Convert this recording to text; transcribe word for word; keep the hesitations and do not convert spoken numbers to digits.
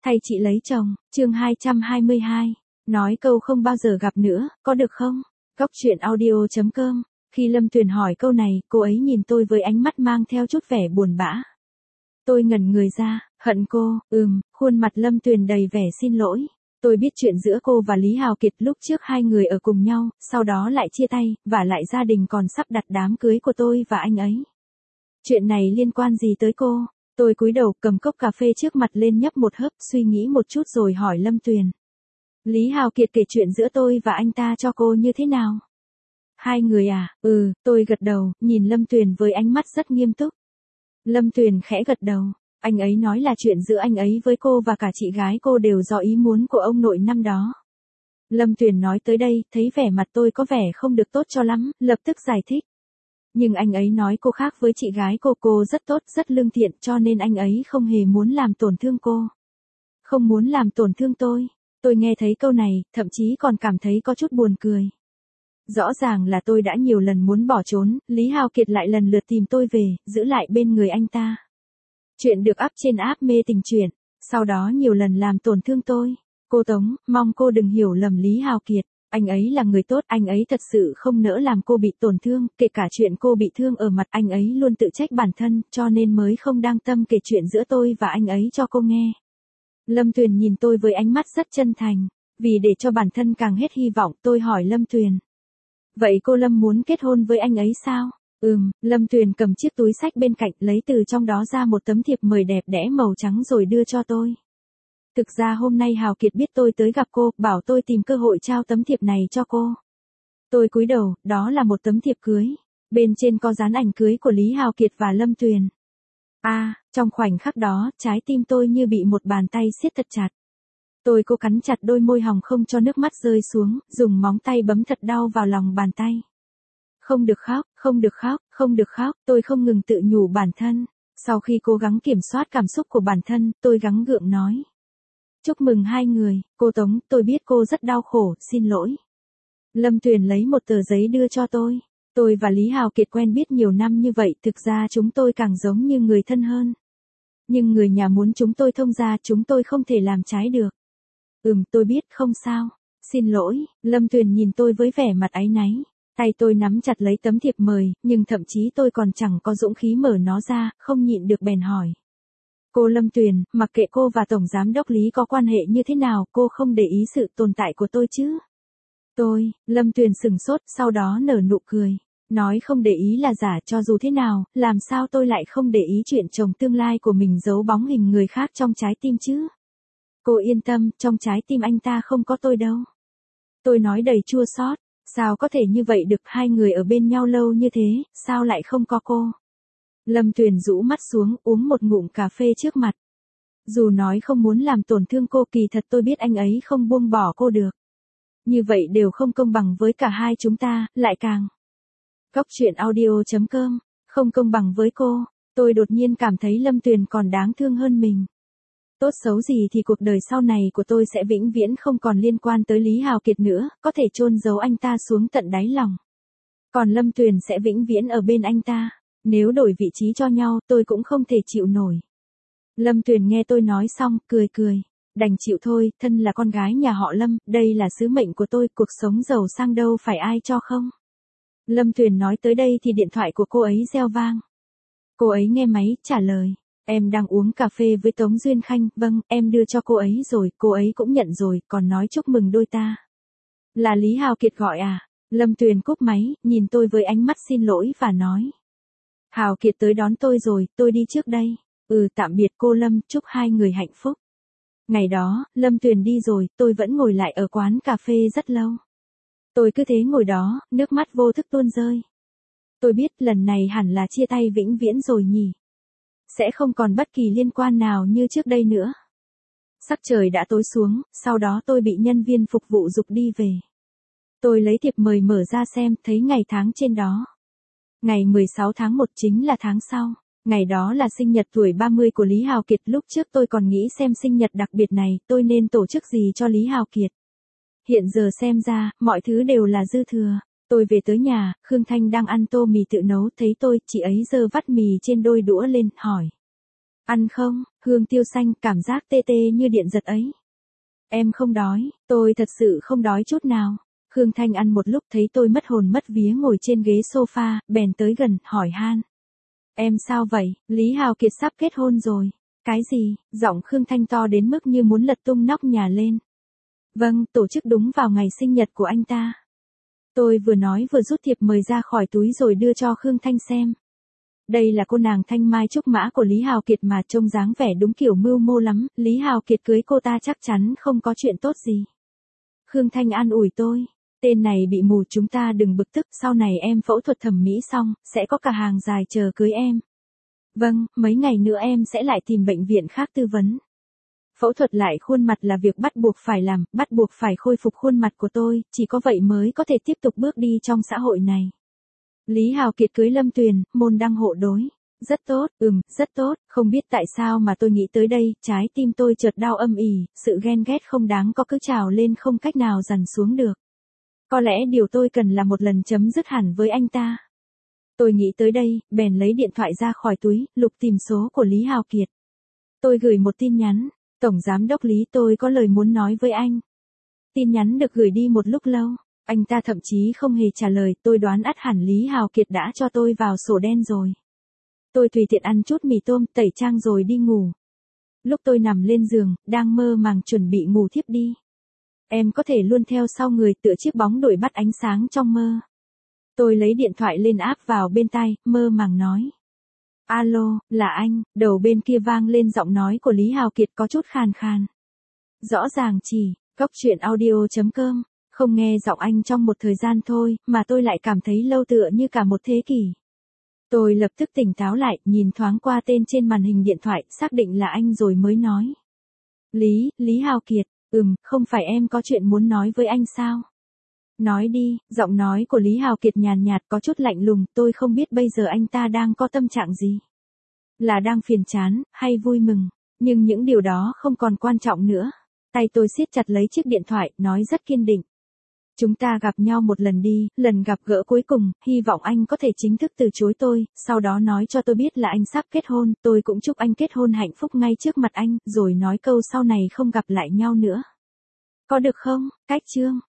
Thay chị lấy chồng, chương hai trăm hai mươi hai. Nói câu không bao giờ gặp nữa, có được không? Góc truyện audio chấm com. Khi Lâm Tuyền hỏi câu này, cô ấy nhìn tôi với ánh mắt mang theo chút vẻ buồn bã. Tôi ngẩn người ra, hận cô, ừm, khuôn mặt Lâm Tuyền đầy vẻ xin lỗi. Tôi biết chuyện giữa cô và Lý Hào Kiệt lúc trước hai người ở cùng nhau, sau đó lại chia tay, và lại gia đình còn sắp đặt đám cưới của tôi và anh ấy. Chuyện này liên quan gì tới cô? Tôi cúi đầu cầm cốc cà phê trước mặt lên nhấp một hớp, suy nghĩ một chút rồi hỏi Lâm Tuyền. Lý Hào Kiệt kể chuyện giữa tôi và anh ta cho cô như thế nào? Hai người à? Ừ, tôi gật đầu, nhìn Lâm Tuyền với ánh mắt rất nghiêm túc. Lâm Tuyền khẽ gật đầu. Anh ấy nói là chuyện giữa anh ấy với cô và cả chị gái cô đều do ý muốn của ông nội năm đó. Lâm Tuyền nói tới đây, thấy vẻ mặt tôi có vẻ không được tốt cho lắm, lập tức giải thích. Nhưng anh ấy nói cô khác với chị gái cô, cô rất tốt, rất lương thiện, cho nên anh ấy không hề muốn làm tổn thương cô. Không muốn làm tổn thương tôi. Tôi nghe thấy câu này, thậm chí còn cảm thấy có chút buồn cười. Rõ ràng là tôi đã nhiều lần muốn bỏ trốn, Lý Hào Kiệt lại lần lượt tìm tôi về, giữ lại bên người anh ta. Chuyện được up trên app mê tình truyện, sau đó nhiều lần làm tổn thương tôi. Cô Tống, mong cô đừng hiểu lầm Lý Hào Kiệt. Anh ấy là người tốt, anh ấy thật sự không nỡ làm cô bị tổn thương, kể cả chuyện cô bị thương ở mặt, anh ấy luôn tự trách bản thân, cho nên mới không đang tâm kể chuyện giữa tôi và anh ấy cho cô nghe. Lâm Tuyền nhìn tôi với ánh mắt rất chân thành, vì để cho bản thân càng hết hy vọng, tôi hỏi Lâm Tuyền. Vậy cô Lâm muốn kết hôn với anh ấy sao? Ừm, Lâm Tuyền cầm chiếc túi xách bên cạnh, lấy từ trong đó ra một tấm thiệp mời đẹp đẽ màu trắng rồi đưa cho tôi. Thực ra hôm nay Hào Kiệt biết tôi tới gặp cô, bảo tôi tìm cơ hội trao tấm thiệp này cho cô. Tôi cúi đầu, đó là một tấm thiệp cưới. Bên trên có dán ảnh cưới của Lý Hào Kiệt và Lâm Tuyền. À, trong khoảnh khắc đó, trái tim tôi như bị một bàn tay siết thật chặt. Tôi cố cắn chặt đôi môi hồng không cho nước mắt rơi xuống, dùng móng tay bấm thật đau vào lòng bàn tay. Không được khóc, không được khóc, không được khóc, tôi không ngừng tự nhủ bản thân. Sau khi cố gắng kiểm soát cảm xúc của bản thân, tôi gắng gượng nói. Chúc mừng hai người, cô Tống, tôi biết cô rất đau khổ, xin lỗi. Lâm Tuyền lấy một tờ giấy đưa cho tôi. Tôi và Lý Hào Kiệt quen biết nhiều năm như vậy, thực ra chúng tôi càng giống như người thân hơn. Nhưng người nhà muốn chúng tôi thông gia, chúng tôi không thể làm trái được. Ừm, tôi biết, không sao. Xin lỗi, Lâm Tuyền nhìn tôi với vẻ mặt áy náy. Tay tôi nắm chặt lấy tấm thiệp mời, nhưng thậm chí tôi còn chẳng có dũng khí mở nó ra, không nhịn được bèn hỏi. Cô Lâm Tuyền, mặc kệ cô và Tổng Giám đốc Lý có quan hệ như thế nào, cô không để ý sự tồn tại của tôi chứ? Tôi, Lâm Tuyền sừng sốt, sau đó nở nụ cười. Nói không để ý là giả, cho dù thế nào, làm sao tôi lại không để ý chuyện chồng tương lai của mình giấu bóng hình người khác trong trái tim chứ? Cô yên tâm, trong trái tim anh ta không có tôi đâu. Tôi nói đầy chua xót. Sao có thể như vậy được, hai người ở bên nhau lâu như thế, sao lại không có cô? Lâm Tuyền rũ mắt xuống, uống một ngụm cà phê trước mặt. Dù nói không muốn làm tổn thương cô, kỳ thật tôi biết anh ấy không buông bỏ cô được. Như vậy đều không công bằng với cả hai chúng ta, lại càng. Góc truyện audio chấm com, không công bằng với cô, tôi đột nhiên cảm thấy Lâm Tuyền còn đáng thương hơn mình. Tốt xấu gì thì cuộc đời sau này của tôi sẽ vĩnh viễn không còn liên quan tới Lý Hào Kiệt nữa, có thể chôn giấu anh ta xuống tận đáy lòng. Còn Lâm Tuyền sẽ vĩnh viễn ở bên anh ta. Nếu đổi vị trí cho nhau, tôi cũng không thể chịu nổi. Lâm Tuyền nghe tôi nói xong, cười cười. Đành chịu thôi, thân là con gái nhà họ Lâm, đây là sứ mệnh của tôi, cuộc sống giàu sang đâu phải ai cho không. Lâm Tuyền nói tới đây thì điện thoại của cô ấy reo vang. Cô ấy nghe máy, trả lời. Em đang uống cà phê với Tống Duyên Khanh, vâng, em đưa cho cô ấy rồi, cô ấy cũng nhận rồi, còn nói chúc mừng đôi ta. Là Lý Hào Kiệt gọi à? Lâm Tuyền cúp máy, nhìn tôi với ánh mắt xin lỗi và nói. Hào Kiệt tới đón tôi rồi, tôi đi trước đây. Ừ, tạm biệt cô Lâm, chúc hai người hạnh phúc. Ngày đó, Lâm Tuyền đi rồi, tôi vẫn ngồi lại ở quán cà phê rất lâu. Tôi cứ thế ngồi đó, nước mắt vô thức tuôn rơi. Tôi biết lần này hẳn là chia tay vĩnh viễn rồi nhỉ. Sẽ không còn bất kỳ liên quan nào như trước đây nữa. Sắc trời đã tối xuống, sau đó tôi bị nhân viên phục vụ giục đi về. Tôi lấy thiệp mời mở ra xem, thấy ngày tháng trên đó. Ngày mười sáu tháng một chính là tháng sau. Ngày đó là sinh nhật tuổi ba mươi của Lý Hào Kiệt, lúc trước tôi còn nghĩ xem sinh nhật đặc biệt này, tôi nên tổ chức gì cho Lý Hào Kiệt. Hiện giờ xem ra, mọi thứ đều là dư thừa. Tôi về tới nhà, Khương Thanh đang ăn tô mì tự nấu, thấy tôi, chị ấy giơ vắt mì trên đôi đũa lên, hỏi. Ăn không, hương tiêu xanh, cảm giác tê tê như điện giật ấy. Em không đói, tôi thật sự không đói chút nào. Khương Thanh ăn một lúc thấy tôi mất hồn mất vía ngồi trên ghế sofa, bèn tới gần, hỏi han. Em sao vậy, Lý Hào Kiệt sắp kết hôn rồi. Cái gì, giọng Khương Thanh to đến mức như muốn lật tung nóc nhà lên. Vâng, tổ chức đúng vào ngày sinh nhật của anh ta. Tôi vừa nói vừa rút thiệp mời ra khỏi túi rồi đưa cho Khương Thanh xem. Đây là cô nàng thanh mai trúc mã của Lý Hào Kiệt mà trông dáng vẻ đúng kiểu mưu mô lắm, Lý Hào Kiệt cưới cô ta chắc chắn không có chuyện tốt gì. Khương Thanh an ủi tôi, tên này bị mù, chúng ta đừng bực tức, sau này em phẫu thuật thẩm mỹ xong, sẽ có cả hàng dài chờ cưới em. Vâng, mấy ngày nữa em sẽ lại tìm bệnh viện khác tư vấn. Phẫu thuật lại khuôn mặt là việc bắt buộc phải làm, bắt buộc phải khôi phục khuôn mặt của tôi, chỉ có vậy mới có thể tiếp tục bước đi trong xã hội này. Lý Hào Kiệt cưới Lâm Tuyền, môn đăng hộ đối. Rất tốt, ừm, rất tốt, không biết tại sao mà tôi nghĩ tới đây, trái tim tôi chợt đau âm ỉ, sự ghen ghét không đáng có cứ trào lên không cách nào dằn xuống được. Có lẽ điều tôi cần là một lần chấm dứt hẳn với anh ta. Tôi nghĩ tới đây, bèn lấy điện thoại ra khỏi túi, lục tìm số của Lý Hào Kiệt. Tôi gửi một tin nhắn, Tổng Giám đốc Lý, tôi có lời muốn nói với anh. Tin nhắn được gửi đi một lúc lâu, anh ta thậm chí không hề trả lời, tôi đoán ắt hẳn Lý Hào Kiệt đã cho tôi vào sổ đen rồi. Tôi tùy tiện ăn chút mì tôm, tẩy trang rồi đi ngủ. Lúc tôi nằm lên giường, đang mơ màng chuẩn bị ngủ thiếp đi. Em có thể luôn theo sau người tựa chiếc bóng đuổi bắt ánh sáng trong mơ. Tôi lấy điện thoại lên áp vào bên tai, mơ màng nói. Alo, là anh, đầu bên kia vang lên giọng nói của Lý Hào Kiệt có chút khàn khàn. Rõ ràng chỉ, góc truyện audio chấm com, không nghe giọng anh trong một thời gian thôi, mà tôi lại cảm thấy lâu tựa như cả một thế kỷ. Tôi lập tức tỉnh táo lại, nhìn thoáng qua tên trên màn hình điện thoại, xác định là anh rồi mới nói. Lý, Lý Hào Kiệt, ừm, không phải em có chuyện muốn nói với anh sao? Nói đi, giọng nói của Lý Hào Kiệt nhàn nhạt có chút lạnh lùng, tôi không biết bây giờ anh ta đang có tâm trạng gì. Là đang phiền chán, hay vui mừng, nhưng những điều đó không còn quan trọng nữa. Tay tôi siết chặt lấy chiếc điện thoại, nói rất kiên định. Chúng ta gặp nhau một lần đi, lần gặp gỡ cuối cùng, hy vọng anh có thể chính thức từ chối tôi, sau đó nói cho tôi biết là anh sắp kết hôn, tôi cũng chúc anh kết hôn hạnh phúc ngay trước mặt anh, rồi nói câu sau này không gặp lại nhau nữa. Có được không, Cách Chương?